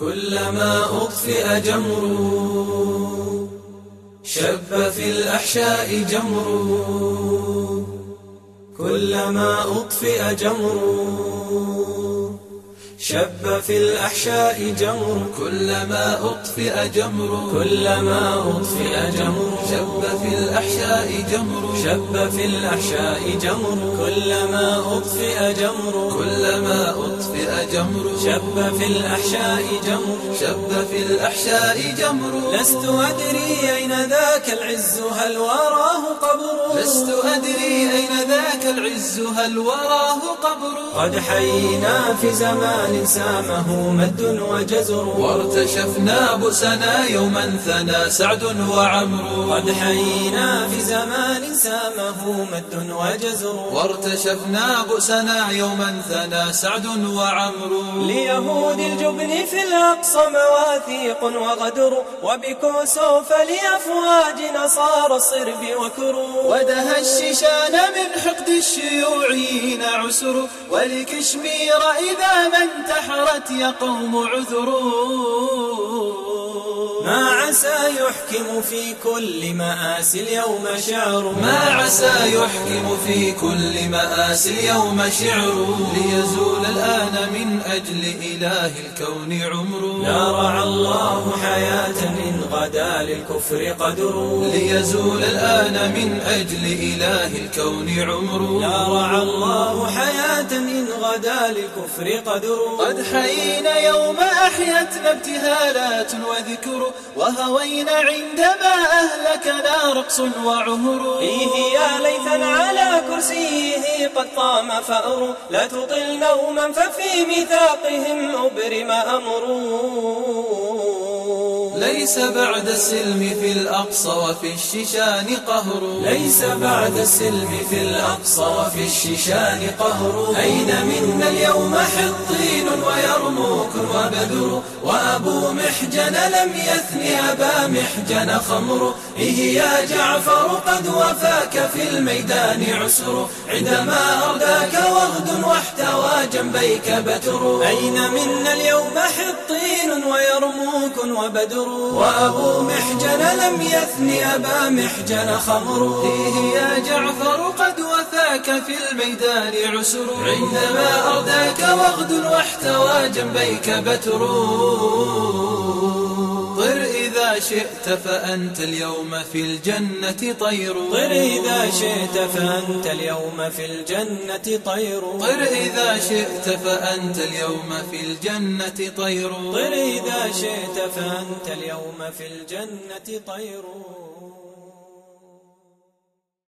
كلما أطفئ جمر شب في الأحشاء جمر. كلما أطفئ جمر شب في الأحشاء جمر. كلما أطفئ جمر كلما أطفئ جمر شب في الأحشاء جمر. شب في الأحشاء جمر كلما أطفئ جمر. كلما أطفئ جمر شب في الأحشاء جمر. شب في الأحشاء جمر. لست أدري أين ذاك العز هل وراه قبر. لست أدري أين ذاك العز هل وراه قبر. قد حيينا في زمان سامه مد وجزر. وارتشفنا بؤسنا يوما ثنى سعد وعمرو. قد حيينا في زمان سامه مد وجزر. وارتشفنا بؤسنا يوما ثنى سعد وعمرو. ليهود الجبن في الأقصى مواثيق وغدر. وبكوسوف لأفواج نصارى الصرب وكروا. ودها الشيشان من حقد الشيوعيين عسر. ولكشمير إذا ما انتحرت يا قوم عذروا. ما عسى يحكم في كل مآسي اليوم شعر. ما عسى يحكم في كل مآسي اليوم شعر. ليزول الآن من أجل إله الكون عمر. لا رعى الله حياة إن غدا للكفر قدر. ليزول الآن من أجل إله الكون عمر. لا رعى الله حياة إن غدا للكفر قدر. قد حيينا يوم أحيتنا ابتهالات وذكر. وهوينا عندما أهلكنا رقص وعهر. فيه يا ليثا على كرسيه قد قام فأر. لا تطل نوما ففي ميثاقهم أبرم أمر. ليس بعد السلم في الأقصى وفي الشيشان قهر. ليس بعد السلم في الأقصى وفي الشيشان قهر. أين منا اليوم حطين ويرموك وبدر. وأبو محجن لم يثني أبا محجن خمر. إيه يا جعفر قد وفاك في الميدان عسر. عندما أرداك وغد واحتوى جنبيك بتر. أين منا اليوم حطين ويرموك وبدر. وأبو محجن لم يثني أبا محجن خمر. إيه يا جعفر قد وفاك في الميدان عسر. عندما أرداك وغد واحتوى جنبيك بتر. طر إذا شئت فأنت اليوم في الجنة طير. طر إذا شئت فأنت اليوم في الجنة طير. طر إذا شئت فأنت اليوم في الجنة طير. طر إذا شئت فأنت اليوم في الجنة طير.